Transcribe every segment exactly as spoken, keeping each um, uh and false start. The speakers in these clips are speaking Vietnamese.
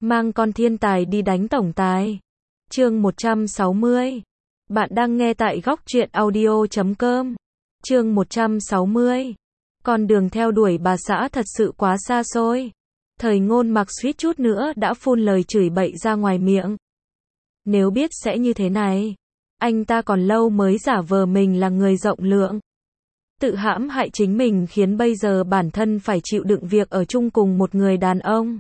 Mang con thiên tài đi đánh tổng tài. Chương một trăm sáu mươi. Bạn đang nghe tại góc truyện audio chấm com. Chương một trăm sáu mươi. Con đường theo đuổi bà xã thật sự quá xa xôi. Thời Ngôn Mặc suýt chút nữa đã phun lời chửi bậy ra ngoài miệng. Nếu biết sẽ như thế này, anh ta còn lâu mới giả vờ mình là người rộng lượng. Tự hãm hại chính mình khiến bây giờ bản thân phải chịu đựng việc ở chung cùng một người đàn ông.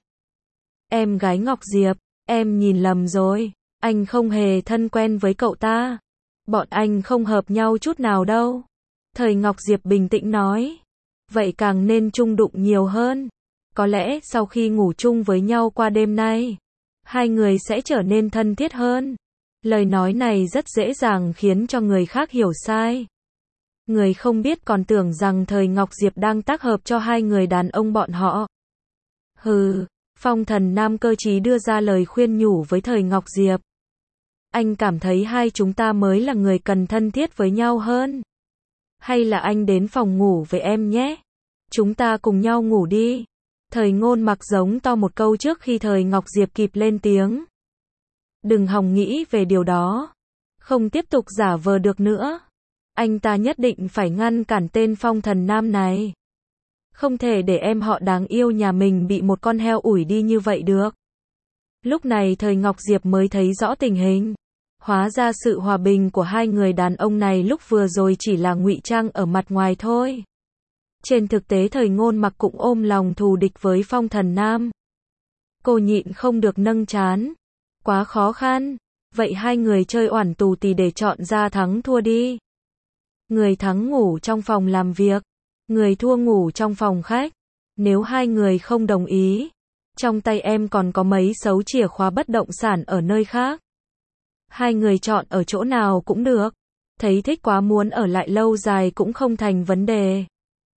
Em gái Ngọc Diệp, em nhìn lầm rồi, anh không hề thân quen với cậu ta. Bọn anh không hợp nhau chút nào đâu. Thời Ngọc Diệp bình tĩnh nói. Vậy càng nên chung đụng nhiều hơn. Có lẽ sau khi ngủ chung với nhau qua đêm nay, hai người sẽ trở nên thân thiết hơn. Lời nói này rất dễ dàng khiến cho người khác hiểu sai. Người không biết còn tưởng rằng Thời Ngọc Diệp đang tác hợp cho hai người đàn ông bọn họ. Hừ, Phong Thần Nam cơ trí đưa ra lời khuyên nhủ với Thời Ngọc Diệp. Anh cảm thấy hai chúng ta mới là người cần thân thiết với nhau hơn. Hay là anh đến phòng ngủ với em nhé. Chúng ta cùng nhau ngủ đi. Thời Ngôn Mặc giống to một câu trước khi Thời Ngọc Diệp kịp lên tiếng. Đừng hòng nghĩ về điều đó. Không tiếp tục giả vờ được nữa. Anh ta nhất định phải ngăn cản tên Phong Thần Nam này. Không thể để em họ đáng yêu nhà mình bị một con heo ủi đi như vậy được. Lúc này Thời Ngọc Diệp mới thấy rõ tình hình. Hóa ra sự hòa bình của hai người đàn ông này lúc vừa rồi chỉ là ngụy trang ở mặt ngoài thôi. Trên thực tế Thời Ngôn Mặc cũng ôm lòng thù địch với Phong Thần Nam. Cô nhịn không được nâng trán. Quá khó khăn. Vậy hai người chơi oản tù tì để chọn ra thắng thua đi. Người thắng ngủ trong phòng làm việc. Người thua ngủ trong phòng khách. Nếu hai người không đồng ý, trong tay em còn có mấy xấu chìa khóa bất động sản ở nơi khác. Hai người chọn ở chỗ nào cũng được. Thấy thích quá muốn ở lại lâu dài cũng không thành vấn đề.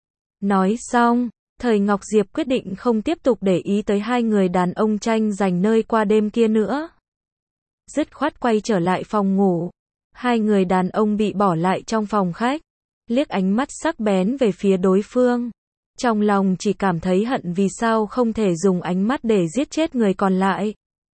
Nói xong, Thời Ngọc Diệp quyết định không tiếp tục để ý tới hai người đàn ông tranh giành nơi qua đêm kia nữa. Dứt khoát quay trở lại phòng ngủ. Hai người đàn ông bị bỏ lại trong phòng khách, liếc ánh mắt sắc bén về phía đối phương. Trong lòng chỉ cảm thấy hận vì sao không thể dùng ánh mắt để giết chết người còn lại.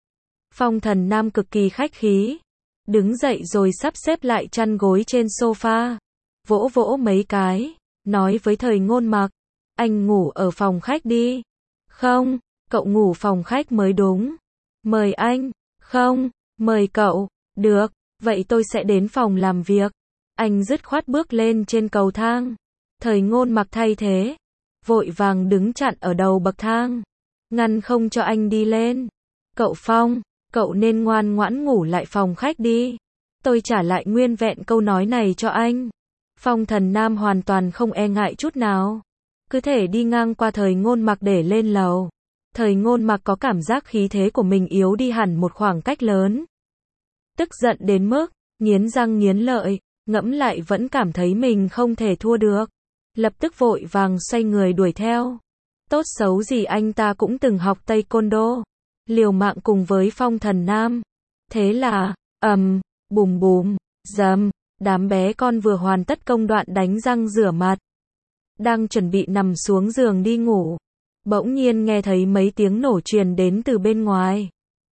Phong Thần Nam cực kỳ khách khí. Đứng dậy rồi sắp xếp lại chăn gối trên sofa. Vỗ vỗ mấy cái. Nói với Thời Ngôn Mặc. Anh ngủ ở phòng khách đi. Không, cậu ngủ phòng khách mới đúng. Mời anh. Không, mời cậu. Được, vậy tôi sẽ đến phòng làm việc. Anh dứt khoát bước lên trên cầu thang. Thời Ngôn Mặc thay thế. Vội vàng đứng chặn ở đầu bậc thang. Ngăn không cho anh đi lên. Cậu Phong, cậu nên ngoan ngoãn ngủ lại phòng khách đi. Tôi trả lại nguyên vẹn câu nói này cho anh. Phong Thần Nam hoàn toàn không e ngại chút nào. Cứ thể đi ngang qua Thời Ngôn Mặc để lên lầu. Thời Ngôn Mặc có cảm giác khí thế của mình yếu đi hẳn một khoảng cách lớn. Tức giận đến mức, nghiến răng nghiến lợi, ngẫm lại vẫn cảm thấy mình không thể thua được. Lập tức vội vàng xoay người đuổi theo. Tốt xấu gì anh ta cũng từng học Taekwondo. Liều mạng cùng với Phong Thần Nam. Thế là, ầm, bùm bùm, dầm, đám bé con vừa hoàn tất công đoạn đánh răng rửa mặt. Đang chuẩn bị nằm xuống giường đi ngủ. Bỗng nhiên nghe thấy mấy tiếng nổ truyền đến từ bên ngoài.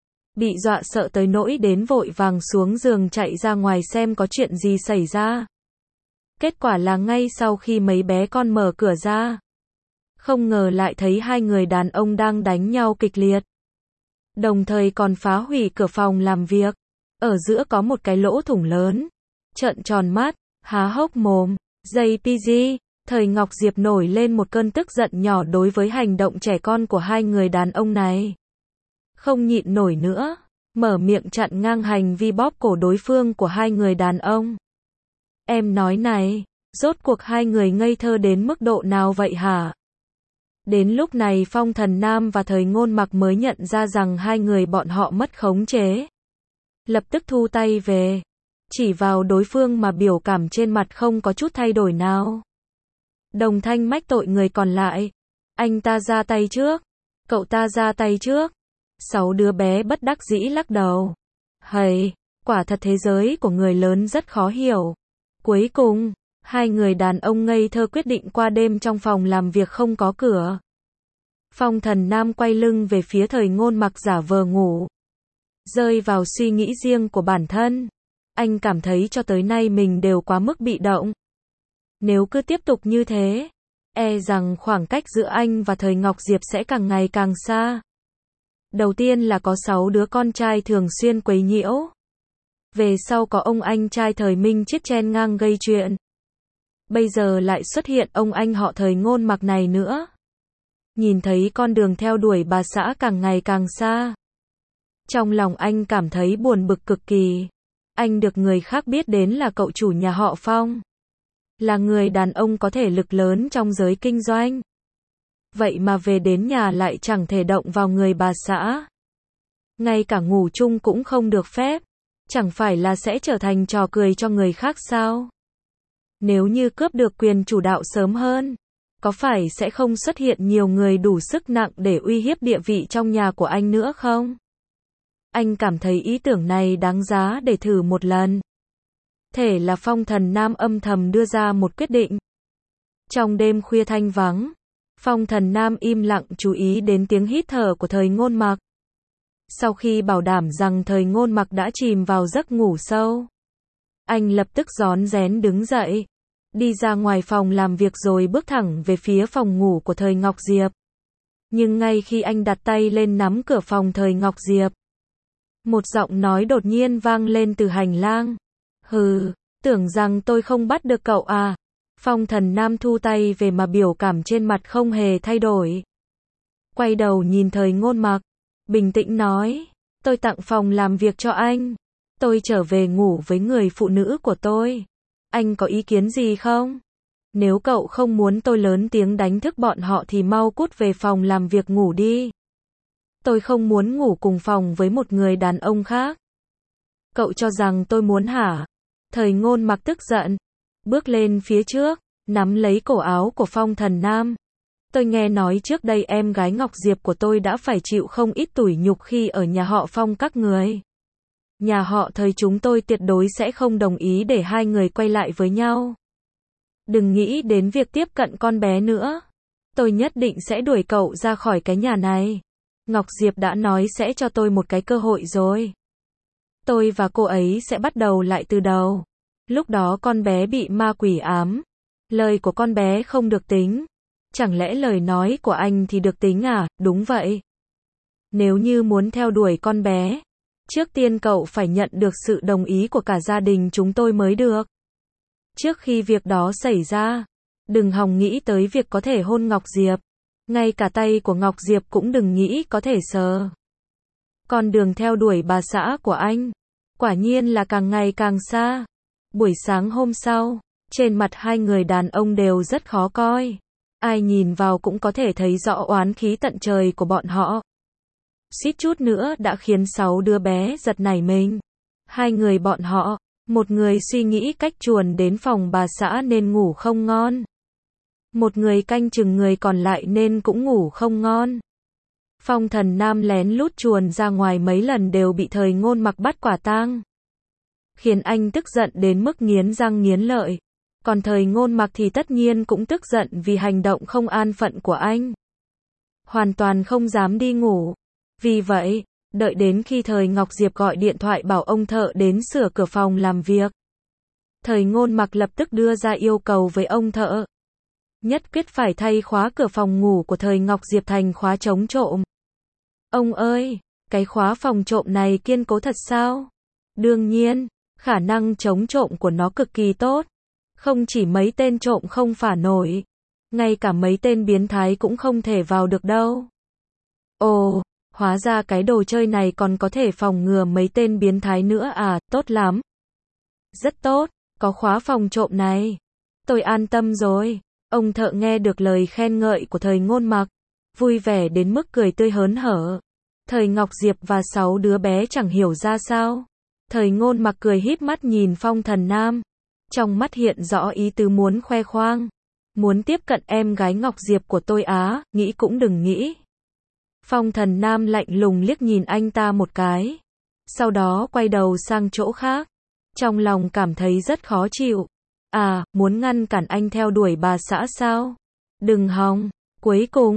Bị dọa sợ tới nỗi đến vội vàng xuống giường chạy ra ngoài xem có chuyện gì xảy ra. Kết quả là ngay sau khi mấy bé con mở cửa ra, không ngờ lại thấy hai người đàn ông đang đánh nhau kịch liệt. Đồng thời còn phá hủy cửa phòng làm việc. Ở giữa có một cái lỗ thủng lớn. Trợn tròn mắt, há hốc mồm. gi pê giê, Thời Ngọc Diệp nổi lên một cơn tức giận nhỏ đối với hành động trẻ con của hai người đàn ông này. Không nhịn nổi nữa, mở miệng chặn ngang hành vi bóp cổ đối phương của hai người đàn ông. Em nói này, rốt cuộc hai người ngây thơ đến mức độ nào vậy hả? Đến lúc này Phong Thần Nam và Thời Ngôn Mặc mới nhận ra rằng hai người bọn họ mất khống chế. Lập tức thu tay về, chỉ vào đối phương mà biểu cảm trên mặt không có chút thay đổi nào. Đồng thanh mách tội người còn lại. Anh ta ra tay trước. Cậu ta ra tay trước. Sáu đứa bé bất đắc dĩ lắc đầu. Hầy, quả thật thế giới của người lớn rất khó hiểu. Cuối cùng, hai người đàn ông ngây thơ quyết định qua đêm trong phòng làm việc không có cửa. Phong Thần Nam quay lưng về phía Thời Ngôn Mặc giả vờ ngủ. Rơi vào suy nghĩ riêng của bản thân. Anh cảm thấy cho tới nay mình đều quá mức bị động. Nếu cứ tiếp tục như thế, e rằng khoảng cách giữa anh và Thời Ngọc Diệp sẽ càng ngày càng xa. Đầu tiên là có sáu đứa con trai thường xuyên quấy nhiễu. Về sau có ông anh trai Thời Minh Chiết chen ngang gây chuyện. Bây giờ lại xuất hiện ông anh họ Thời Ngôn Mặc này nữa. Nhìn thấy con đường theo đuổi bà xã càng ngày càng xa. Trong lòng anh cảm thấy buồn bực cực kỳ. Anh được người khác biết đến là cậu chủ nhà họ Phong. Là người đàn ông có thể lực lớn trong giới kinh doanh. Vậy mà về đến nhà lại chẳng thể động vào người bà xã. Ngay cả ngủ chung cũng không được phép. Chẳng phải là sẽ trở thành trò cười cho người khác sao? Nếu như cướp được quyền chủ đạo sớm hơn, có phải sẽ không xuất hiện nhiều người đủ sức nặng để uy hiếp địa vị trong nhà của anh nữa không? Anh cảm thấy ý tưởng này đáng giá để thử một lần. Thể là Phong Thần Nam âm thầm đưa ra một quyết định. Trong đêm khuya thanh vắng, Phong Thần Nam im lặng chú ý đến tiếng hít thở của Thời Ngôn Mặc. Sau khi bảo đảm rằng Thời Ngôn Mặc đã chìm vào giấc ngủ sâu, anh lập tức rón rén đứng dậy, đi ra ngoài phòng làm việc rồi bước thẳng về phía phòng ngủ của Thời Ngọc Diệp. Nhưng ngay khi anh đặt tay lên nắm cửa phòng Thời Ngọc Diệp, một giọng nói đột nhiên vang lên từ hành lang. Hừ, tưởng rằng tôi không bắt được cậu à? Phong Thần Nam thu tay về mà biểu cảm trên mặt không hề thay đổi. Quay đầu nhìn Thời Ngôn Mặc, bình tĩnh nói, tôi tặng phòng làm việc cho anh. Tôi trở về ngủ với người phụ nữ của tôi. Anh có ý kiến gì không? Nếu cậu không muốn tôi lớn tiếng đánh thức bọn họ thì mau cút về phòng làm việc ngủ đi. Tôi không muốn ngủ cùng phòng với một người đàn ông khác. Cậu cho rằng tôi muốn hả? Thời Ngôn Mặc tức giận, bước lên phía trước, nắm lấy cổ áo của Phong Thần Nam. Tôi nghe nói trước đây em gái Ngọc Diệp của tôi đã phải chịu không ít tủi nhục khi ở nhà họ Phong các người. Nhà họ Thời chúng tôi tuyệt đối sẽ không đồng ý để hai người quay lại với nhau. Đừng nghĩ đến việc tiếp cận con bé nữa. Tôi nhất định sẽ đuổi cậu ra khỏi cái nhà này. Ngọc Diệp đã nói sẽ cho tôi một cái cơ hội rồi. Tôi và cô ấy sẽ bắt đầu lại từ đầu. Lúc đó con bé bị ma quỷ ám. Lời của con bé không được tính. Chẳng lẽ lời nói của anh thì được tính à? Đúng vậy. Nếu như muốn theo đuổi con bé, trước tiên cậu phải nhận được sự đồng ý của cả gia đình chúng tôi mới được. Trước khi việc đó xảy ra, đừng hòng nghĩ tới việc có thể hôn Ngọc Diệp. Ngay cả tay của Ngọc Diệp cũng đừng nghĩ có thể sờ. Con đường theo đuổi bà xã của anh, quả nhiên là càng ngày càng xa. Buổi sáng hôm sau, trên mặt hai người đàn ông đều rất khó coi. Ai nhìn vào cũng có thể thấy rõ oán khí tận trời của bọn họ. Suýt chút nữa đã khiến sáu đứa bé giật nảy mình. Hai người bọn họ, một người suy nghĩ cách chuồn đến phòng bà xã nên ngủ không ngon. Một người canh chừng người còn lại nên cũng ngủ không ngon. Phong Thần Nam lén lút chuồn ra ngoài mấy lần đều bị Thời Ngôn Mặc bắt quả tang. Khiến anh tức giận đến mức nghiến răng nghiến lợi. Còn Thời Ngôn Mặc thì tất nhiên cũng tức giận vì hành động không an phận của anh. Hoàn toàn không dám đi ngủ. Vì vậy, đợi đến khi Thời Ngọc Diệp gọi điện thoại bảo ông thợ đến sửa cửa phòng làm việc. Thời Ngôn Mặc lập tức đưa ra yêu cầu với ông thợ. Nhất quyết phải thay khóa cửa phòng ngủ của Thời Ngọc Diệp thành khóa chống trộm. Ông ơi, cái khóa phòng trộm này kiên cố thật sao? Đương nhiên, khả năng chống trộm của nó cực kỳ tốt. Không chỉ mấy tên trộm không phá nổi, ngay cả mấy tên biến thái cũng không thể vào được đâu. Ồ, hóa ra cái đồ chơi này còn có thể phòng ngừa mấy tên biến thái nữa à, tốt lắm. Rất tốt, có khóa phòng trộm này. Tôi an tâm rồi. Ông thợ nghe được lời khen ngợi của Thời Ngôn Mặc, vui vẻ đến mức cười tươi hớn hở. Thời Ngọc Diệp và sáu đứa bé chẳng hiểu ra sao. Thời Ngôn Mặc cười híp mắt nhìn Phong Thần Nam. Trong mắt hiện rõ ý tứ muốn khoe khoang. Muốn tiếp cận em gái Ngọc Diệp của tôi á, nghĩ cũng đừng nghĩ. Phong Thần Nam lạnh lùng liếc nhìn anh ta một cái. Sau đó quay đầu sang chỗ khác. Trong lòng cảm thấy rất khó chịu. À, muốn ngăn cản anh theo đuổi bà xã sao? Đừng hòng. Cuối cùng,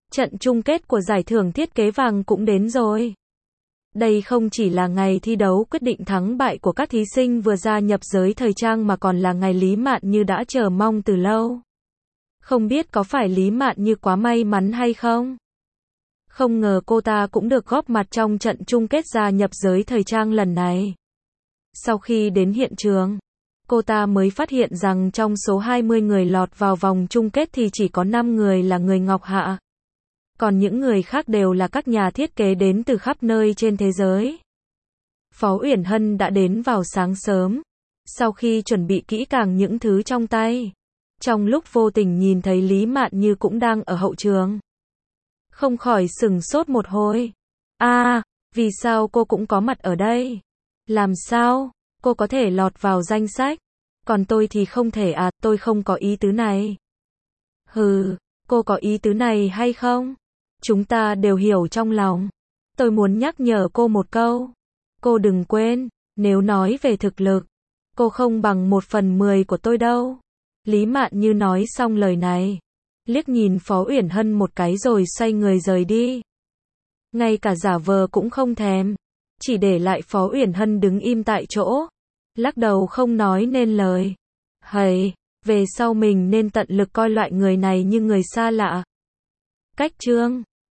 Trận chung kết của giải thưởng thiết kế vàng cũng đến rồi. Đây không chỉ là ngày thi đấu quyết định thắng bại của các thí sinh vừa gia nhập giới thời trang mà còn là ngày Lý Mạn Như đã chờ mong từ lâu. Không biết có phải Lý Mạn Như quá may mắn hay không? Không ngờ cô ta cũng được góp mặt trong trận chung kết gia nhập giới thời trang lần này. Sau khi đến hiện trường, cô ta mới phát hiện rằng trong số hai mươi người lọt vào vòng chung kết thì chỉ có năm người là người Ngọc Hạ. Còn những người khác đều là các nhà thiết kế đến từ khắp nơi trên thế giới. Phó Uyển Hân đã đến vào sáng sớm, sau khi chuẩn bị kỹ càng những thứ trong tay. Trong lúc vô tình nhìn thấy Lý Mạn Như cũng đang ở hậu trường. Không khỏi sửng sốt một hồi. À, vì sao cô cũng có mặt ở đây? Làm sao cô có thể lọt vào danh sách? Còn tôi thì không thể à, tôi không có ý tứ này. Hừ, cô có ý tứ này hay không? Chúng ta đều hiểu trong lòng. Tôi muốn nhắc nhở cô một câu. Cô đừng quên, nếu nói về thực lực, cô không bằng một phần mười của tôi đâu. Lý Mạn Như nói xong lời này, liếc nhìn Phó Uyển Hân một cái rồi xoay người rời đi. Ngay cả giả vờ cũng không thèm, chỉ để lại Phó Uyển Hân đứng im tại chỗ, lắc đầu không nói nên lời. Hầy, về sau mình nên tận lực coi loại người này như người xa lạ. Cách chương